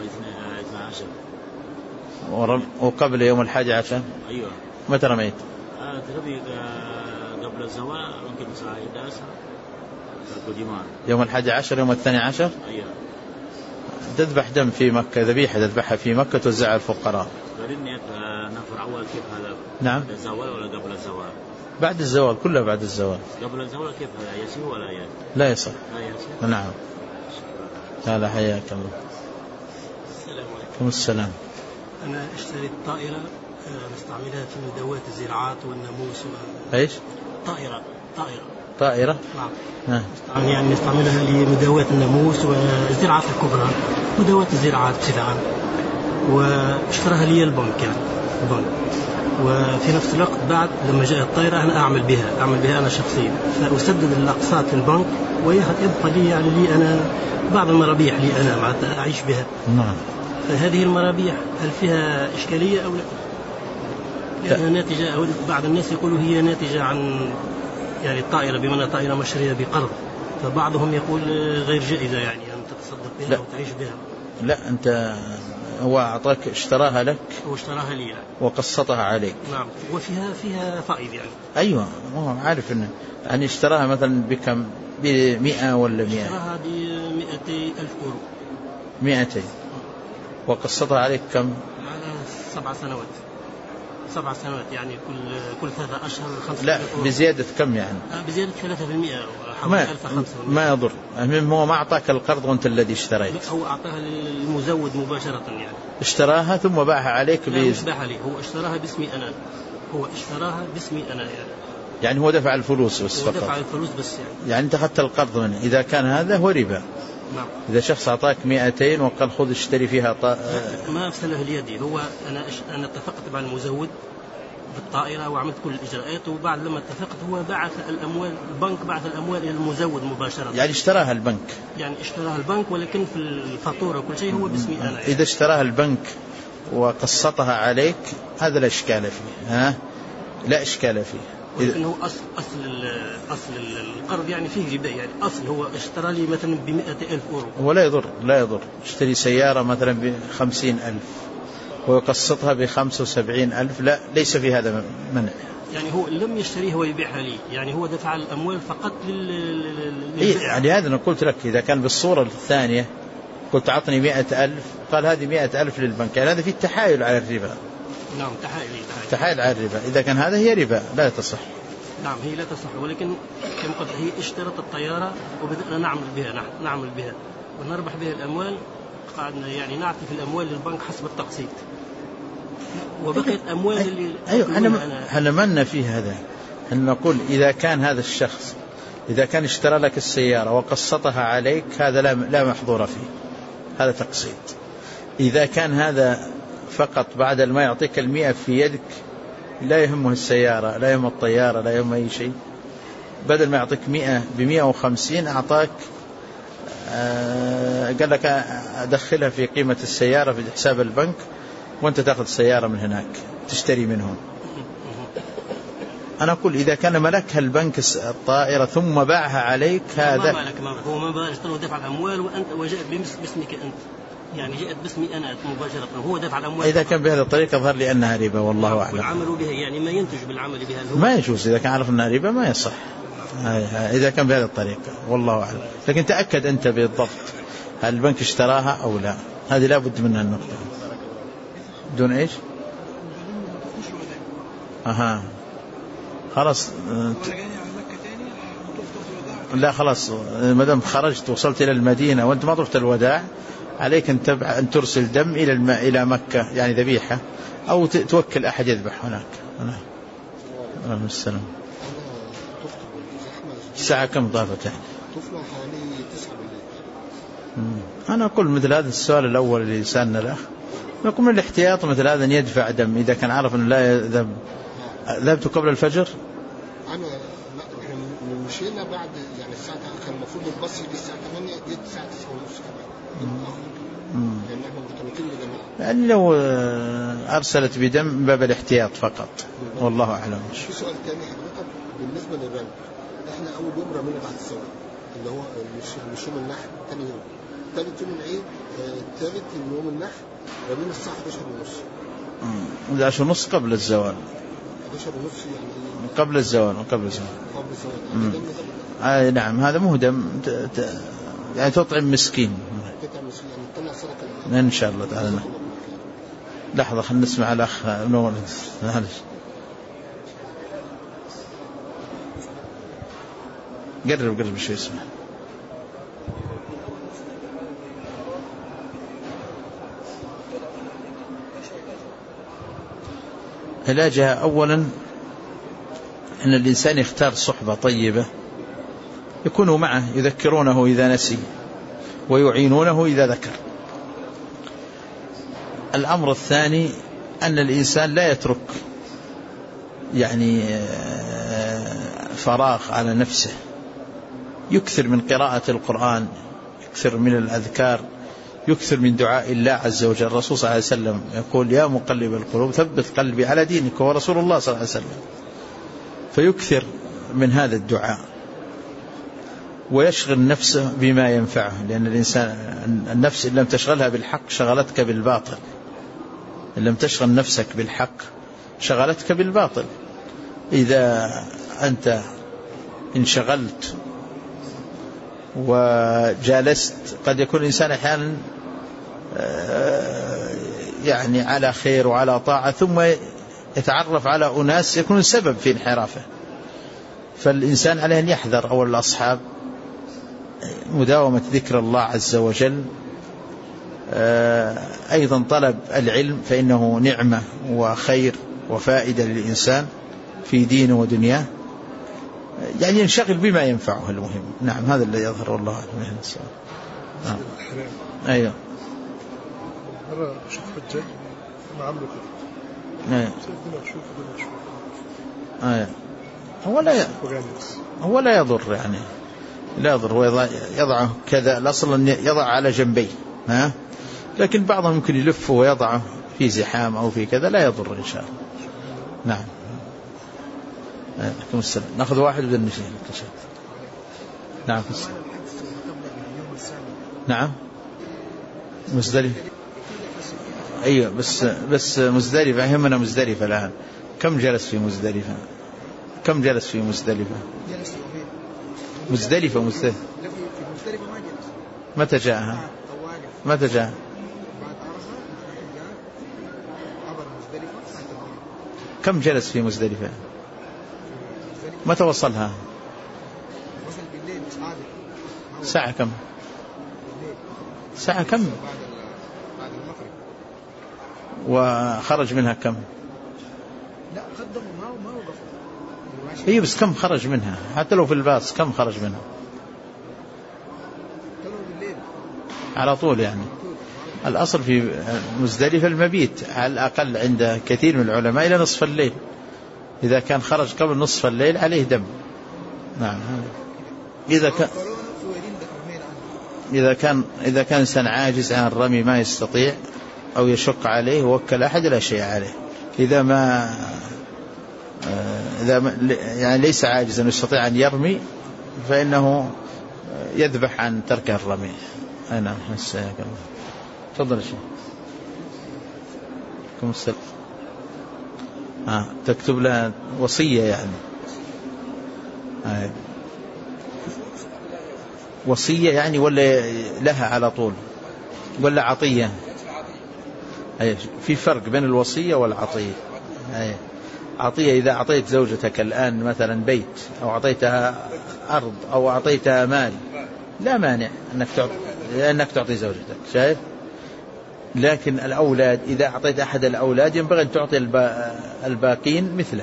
Speaker 7: 12.
Speaker 2: وقبل يوم 11؟
Speaker 7: أيوة.
Speaker 2: متى رميت؟
Speaker 7: تربي قبل الزوال ممكن ساعة 11 القديمة.
Speaker 2: يوم 11 يوم 12؟
Speaker 7: أيوة.
Speaker 2: تذبح دم في مكة، ذبيحة تذبحها في مكة توزعها الفقراء.
Speaker 7: غيرني نفر أول كيف هذا؟
Speaker 2: نعم.
Speaker 7: بعد الزوال ولا قبل الزوال؟
Speaker 2: بعد الزوال، كلها بعد الزوال.
Speaker 7: قبل الزوال كيف هذا يسير ولا يسير؟
Speaker 2: لا يصح.
Speaker 7: لا يسير.
Speaker 2: نعم. لا حياك الله.
Speaker 3: السلام
Speaker 2: عليكم. السلام.
Speaker 3: أنا اشتريت طائرة نستعملها في مدوات الزراعات والناموس
Speaker 2: ايش؟ طائرة؟
Speaker 3: نعم. يعني نستعملها لمدوات الناموس والزراعات الكبرى، مدوات الزراعات بصفة عامة. واشتراها لي البنك يعني وفي نفس الوقت بعد لما جاء الطائرة أنا أعمل بها أنا شخصيا، فأسدد الأقساط في البنك ويبقى لي يعني لي أنا بعض المرابيح لي أنا معناتها أعيش بها.
Speaker 2: نعم.
Speaker 3: فهذه المرابيح هل فيها إشكالية أو لا؟ لأنها ناتجة، بعض الناس يقولوا هي ناتجة عن يعني الطائرة بمعنى طائرة مشترية بقرض، فبعضهم يقول غير جائزة يعني أن تتصدق بها وتعيش بها.
Speaker 2: لا أنت هو أعطاك اشتراها لك.
Speaker 3: هو اشتراها لي يعني.
Speaker 2: وقسطها عليك.
Speaker 3: نعم. وفيها فائض يعني.
Speaker 2: أيوة هو عارف إنه يعني اشتراها مثلا بكم؟ ب100 ولا 100؟
Speaker 3: اشتراها ب200,000 €.
Speaker 2: 200. وقسطها عليك كم؟
Speaker 3: على 7 سنوات. 7 سنوات يعني كل 3 أشهر 5.
Speaker 2: لا بزيادة كم يعني؟
Speaker 3: بزيادة 3% حوالي 1500.
Speaker 2: ما يضر. المهم هو ما أعطاك القرض وأنت الذي اشتريت.
Speaker 3: هو أعطاها للمزود مباشرة يعني.
Speaker 2: اشتراها ثم باعها عليك.
Speaker 3: لا مش باعها لي، هو اشتراها باسمي أنا يعني
Speaker 2: هو دفع الفلوس بس فقط.
Speaker 3: دفع الفلوس بس يعني
Speaker 2: أنت أخذت القرض منه. إذا كان هذا هو ربا.
Speaker 3: نعم.
Speaker 2: إذا شخص أعطاك 200 وقال خذ اشتري فيها
Speaker 3: ما أرسلها ليدي. هو أنا اتفقت مع المزود بالطائرة وعملت كل الإجراءات، وبعد لما اتفقت هو بعث الأموال، البنك بعث الأموال إلى المزود مباشرة.
Speaker 2: يعني اشتراها البنك.
Speaker 3: اشتراها البنك ولكن في الفاتورة وكل شيء هو باسمي أنا يعني.
Speaker 2: إذا اشتراها البنك وقسطها عليك هذا لا إشكال فيه. لا إشكال فيه.
Speaker 3: لكنه أصل القرض يعني فيه ربا يعني. أصل هو اشترى لي مثلا ب100,000 €.
Speaker 2: ولا يضر. اشتري سيارة مثلا ب50,000 ويقسطها ب75,000. لا ليس في هذا منع.
Speaker 3: يعني هو لم يشتريها ويبيعها لي، يعني هو دفع الأموال فقط
Speaker 2: يعني هذا أنا قلت لك إذا كان بالصورة الثانية قلت أعطني 100,000 قال هذه 100,000 للبنك، يعني هذا في التحايل على الربا.
Speaker 3: نعم
Speaker 2: تحايل على الربا. إذا كان هذا هي ربا لا تصح.
Speaker 3: نعم هي لا تصح، ولكن كما قلت هي اشترت الطيارة وبدأنا نعمل بها ونربح بها الأموال. قعدنا يعني نعطي في الأموال للبنك حسب التقسيط، وبقيت أموال اللي
Speaker 2: أنا منا فيه هذا. أن نقول إذا كان هذا الشخص إذا كان اشترى لك السيارة وقسطها عليك هذا لا محظور فيه، هذا تقسيط. إذا كان هذا فقط بعد ما يعطيك 100 في يدك لا يهمه السيارة لا يهم الطيارة لا يهم أي شيء، بدل ما يعطيك 100 ب150 أعطاك قال لك أدخلها في قيمة السيارة في حساب البنك وأنت تأخذ السيارة من هناك تشتري منهم. أنا أقول إذا كان ملكها البنك الطائرة ثم باعها عليك هذا
Speaker 3: هو ما اشتروا دفع الأموال وأنت وجاءت باسمك أنت، يعني جاءت باسمي أنا مباشرة، هو دفع الأموال.
Speaker 2: إذا كان بهذه الطريقة ظهر لي أنها ربا والله أعلم.
Speaker 3: والعمل بها يعني ما ينتج بالعمل بها
Speaker 2: ما يجوز، إذا كان عرف أنها ربا ما يصح إذا كان بهذه الطريقة والله أعلم. لكن تأكد أنت بالضبط هل البنك اشتراها أو لا، هذه لا بد منها النقطة. دون إيش؟ خلاص لا خلاص ما دام خرجت وصلت إلى المدينة وأنت ما طفت الوداع عليك أن ترسل دم إلى مكة يعني ذبيحة أو توكل أحد يذبح هناك. عليه السلام. الساعة كم ضافت يعني؟
Speaker 5: طفنا حوالي 9 بالليل.
Speaker 2: أنا أقول مثل هذا السؤال الأول اللي سألنا الأخ نقول من الاحتياط مثل هذا أن يدفع دم إذا كان عارف أنه لا يذهب. ذهبت قبل الفجر؟
Speaker 5: أنا لا، إحنا مشينا بعد يعني الساعة كان المفروض الباص يجي الساعة 8 جيت الساعة 9:30 كمان. لأن إحنا مرتبطين بجماعة.
Speaker 2: يعني لو أرسلت بدم باب الاحتياط فقط والله أعلم.
Speaker 5: في سؤال تاني حضرتك بالنسبة للرمي، إحنا أول يوم رمينا بعد الصلاة اللي هو مش يوم النحر، تاني يوم، ثالث يوم العيد، ثالث يوم النحر رمينا الساعة 11:30.
Speaker 2: 11:30 قبل الزوال.
Speaker 5: 11:30 يعني
Speaker 2: قبل الزوال. نعم هذا مهدم يعني تطعم مسكين إن شاء الله تعالى. لحظة خلنا نسمع الأخ نور. قرب شوي اسمع. علاجها أولا أن الإنسان يختار صحبة طيبة يكونوا معه يذكرونه إذا نسي ويعينونه إذا ذكر. الأمر الثاني أن الإنسان لا يترك يعني فراغ على نفسه، يكثر من قراءة القرآن، يكثر من الأذكار، يكثر من دعاء الله عز وجل. الرسول صلى الله عليه وسلم يقول يا مقلب القلوب ثبت قلبي على دينك، هو رسول الله صلى الله عليه وسلم. فيكثر من هذا الدعاء ويشغل نفسه بما ينفعه، لأن الإنسان النفس إن لم تشغلها بالحق شغلتك بالباطل، إن لم تشغل نفسك بالحق شغلتك بالباطل. إذا أنت انشغلت وجالست قد يكون الإنسان أحيانا يعني على خير وعلى طاعة ثم يتعرف على أناس يكون السبب في انحرافه. فالإنسان عليه أن يحذر أول الأصحاب، مداومة ذكر الله عز وجل، أيضا طلب العلم فإنه نعمة وخير وفائدة للإنسان في دينه ودنياه، يعني ينشغل بما ينفعه المهم. نعم هذا اللي يظهر والله أعلم. نعم. أيوه
Speaker 5: مرة شوف حجاج ما عملوا كده.
Speaker 2: أيوه هو لا يضر يعني لا يضر، هو يضعه كذا، الأصل أن يضع على جنبيه لكن بعضهم يمكن يلفه ويضعه في زحام أو في كذا، لا يضر إن شاء الله. نعم عليكم السلام. نأخذ واحد بدل نشيل. نعم مزدلفة. أيوة بس مزدلفة يهمنا مزدلفة الآن. كم جلس في مزدلفة؟ مزدلفة متى جاءها؟ كم جلس في مزدلفة؟ متى وصلها؟ ساعة كم؟ وخرج منها كم؟
Speaker 5: لا قدموا ما وقفوا.
Speaker 2: اي بس كم خرج منها؟ حتى لو في الباص كم خرج منها؟ على طول يعني. الأصل في مزدلفة المبيت على الأقل عند كثير من العلماء إلى نصف الليل. إذا كان خرج قبل نصف الليل عليه دم. نعم. إذا كان إنسان عاجز عن الرمي ما يستطيع أو يشق عليه وكل أحد لا شيء عليه. إذا ما إذا يعني ليس عاجزا يستطيع أن يرمي فإنه يذبح عن ترك الرمي. أنا مساك الله. تفضل شيء. كم السلام. تكتب لها وصية يعني. وصية يعني ولا لها على طول ولا عطية؟ في فرق بين الوصية والعطية. عطية إذا أعطيت زوجتك الآن مثلا بيت أو أعطيتها أرض أو أعطيتها مال لا مانع أنك تعطي زوجتك، شايف؟ لكن الأولاد إذا أعطيت أحد الأولاد ينبغي أن تعطي الباقين مثله.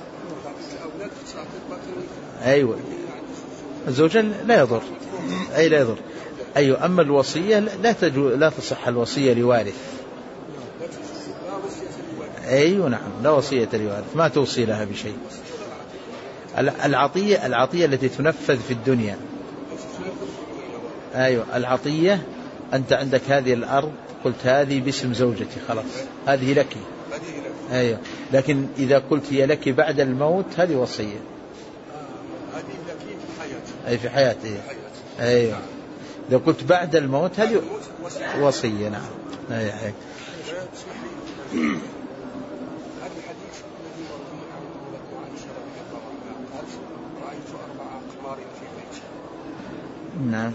Speaker 2: أيوة الزوجة لا يضر، أي لا يضر. أيوة أما الوصية لا تصح الوصية لوارث. أيوة نعم لا وصية لوارث، ما توصي لها بشيء. العطية التي تنفذ في الدنيا. أيوة العطية أنت عندك هذه الأرض قلت هذه باسم زوجتي خلاص هذه لك. أيوة لكن إذا قلت هي لك بعد الموت هذه وصية. أي في حياتي. أيوة إذا قلت بعد الموت هذه وصية. نعم. أيوة. نعم.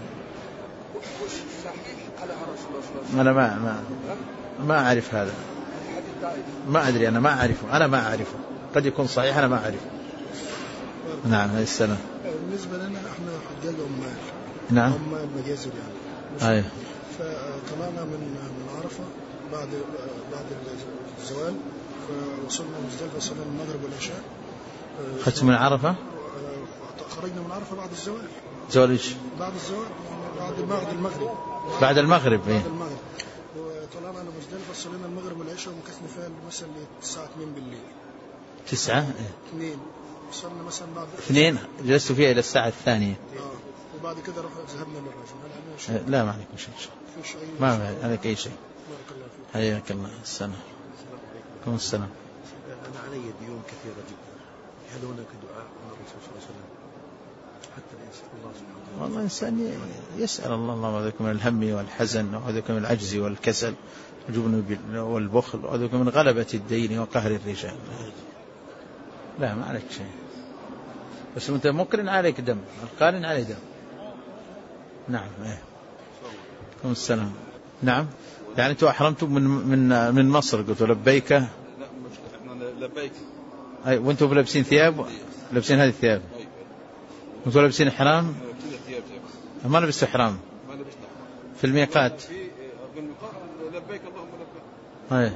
Speaker 2: أنا ما أعرف هذا، ما أدري، أنا ما أعرفه، قد يكون صحيح أنا ما أعرفه. نعم. هذه السنة
Speaker 5: بالنسبة لنا احنا حجاج عمال.
Speaker 2: نعم.
Speaker 5: عمال مجازر يعني.
Speaker 2: أيوة.
Speaker 5: فطلعنا من عرفة بعد الزوال، فوصلنا مزدلفة صلينا المغرب والعشاء.
Speaker 2: خدت من عرفة؟
Speaker 5: خرجنا من عرفة بعد الزوال.
Speaker 2: زوال إيش؟
Speaker 5: بعد الزوال يعني بعد المغرب.
Speaker 2: بعد المغرب.
Speaker 5: بعد المغرب. وطلعنا على مزدلفة صلينا المغرب والعشاء ومكثنا فيها مثلا الساعة 2 بالليل.
Speaker 2: 9
Speaker 5: 2 وصلنا مثلا بعد
Speaker 2: 2 جلست فيها إلى الساعة 2.
Speaker 5: وبعد كده ذهبنا للرجل.
Speaker 2: لا ما عليكم شيء. ما عليك أي شيء. حياك الله. السنة. كم السنة.
Speaker 8: أنا علي ديون كثيرة جدا. هل هناك دعاء من الرسول صلى الله عليه وسلم حتى يسأل الله سبحانه وتعالى؟
Speaker 2: والله إنسان يسأل الله اللهم أعوذ من الهم والحزن وأعوذ من العجز والكسل والجبن والبخل وأعوذ من غلبة الدين وقهر الرجال. لا ما عليك شيء، بس أنت مقرن عليك دم، القارن عليه دم. نعم. كم السلام. نعم. يعني أنتوا أحرمتم من مصر قلتوا لبيك.
Speaker 6: لا احنا لبيك.
Speaker 2: أي وأنتوا لابسين ثياب، لابسين هذه الثياب. أنتوا لابسين إحرام. ما لبستوا إحرام.
Speaker 6: ما لبسنا
Speaker 2: في الميقات.
Speaker 6: في الميقات لبيك اللهم لبيك.
Speaker 2: أي.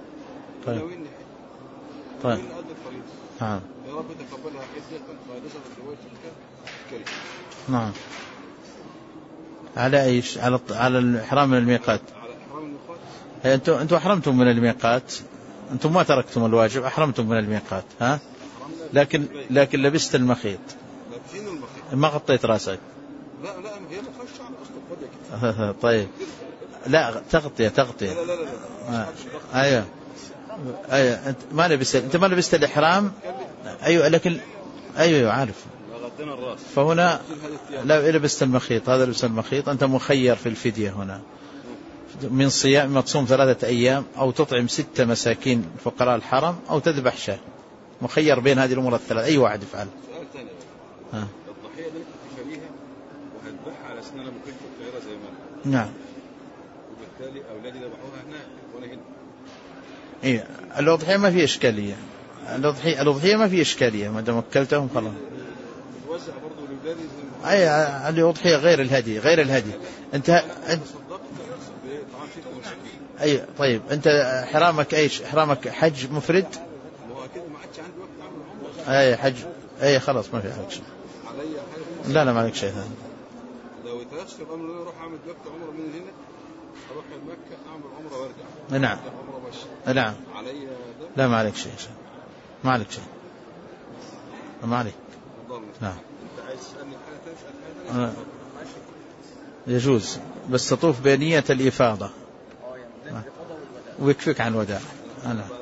Speaker 2: طيب. نعم.
Speaker 6: يا رب تقبلها حجة خالصة لوجهك الكريم.
Speaker 2: نعم. على ايش؟ على الإحرام من الميقات.
Speaker 6: على إحرام الميقات.
Speaker 2: أنتم أحرمتم من الميقات، أنتم ما تركتم الواجب، أحرمتم من الميقات. ها؟ لكن لبست المخيط.
Speaker 6: لابسين المخيط.
Speaker 2: ما غطيت راسك.
Speaker 6: لا هي ما خش على أصل كده.
Speaker 2: طيب. لا تغطية.
Speaker 6: لا.
Speaker 2: أيوة. أنت ما لبست الإحرام. أيوة لكن أيوة عارف.
Speaker 6: غطينا الراس.
Speaker 2: فهنا لا لبست المخيط، هذا لبس المخيط. أنت مخير في الفدية هنا من صيام، تصوم 3 أيام أو تطعم 6 مساكين فقراء الحرم أو تذبح شاة. مخير بين هذه الأمور الثلاث، أي واحد يفعل.
Speaker 6: سؤال ثاني. الضحية اللي تشتريها وهتذبحها على سنة ممكن في القاهرة زي ما.
Speaker 2: نعم.
Speaker 6: وبالتالي أولادي ذبحوها هناك وأنا هنا.
Speaker 2: إيه الأضحية ما في إشكالية. الأضحية ما في إشكالية ما دام وكلتهم خلاص.
Speaker 6: توزع برضو لأولادي.
Speaker 2: أي الأضحية غير الهدي. أنت أي طيب أنت حرامك إيش؟ حرامك حج مفرد؟
Speaker 6: ما عادش عندي وقت أعمل عمرة.
Speaker 2: أي حج. أي خلاص ما في حج. لا ما عليك شيء ثاني.
Speaker 6: لو يتيسر الأمر أروح أعمل وقت عمرة من هنا، أروح مكة أعمل عمرة وأرجع.
Speaker 2: نعم. نعم. لا ما عليك شيء. ما عليك شيء. ما عليك. نعم.
Speaker 6: أنت عايز تسألني حاجة تسأل.
Speaker 2: يجوز بس تطوف بنية الإفاضة ويكفيك عن الوداع. أنا